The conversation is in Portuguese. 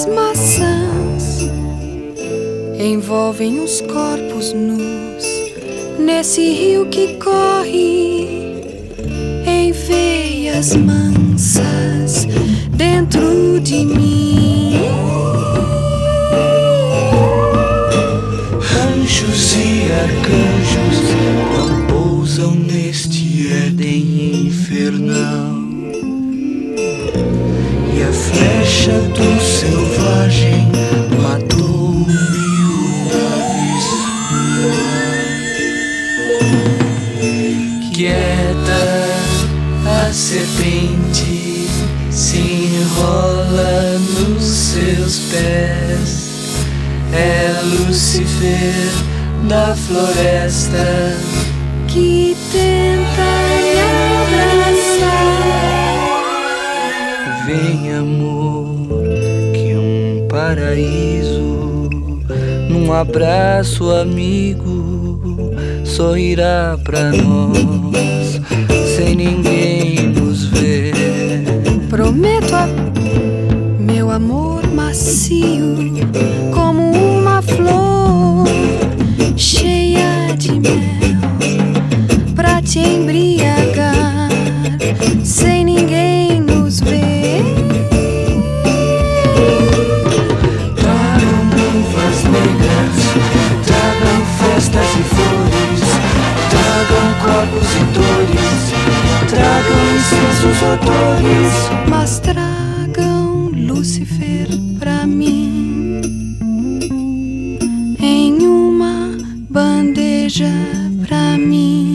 as maçãs envolvem os corpos nus nesse rio que corre em veias mansas dentro de mim. Anjos e arcanjos não pousam neste Éden infernal, e a flecha do selvagem matou 1000 aves. Quieta, a serpente se enrola nos seus pés. É Lúcifer da floresta que tenta me abraçar. Vem, amor, que um paraíso num abraço amigo sorrirá pra nós sem ninguém nos ver. Prometo meu amor macio como uma flor cheia de mel pra te embriagar sem ninguém nos ver. Tragam luvas negras, tragam festas e flores, tragam corpos e dores, tragam incensos odores, mas tragam Lúcifer pra mim em uma bandeja pra mim.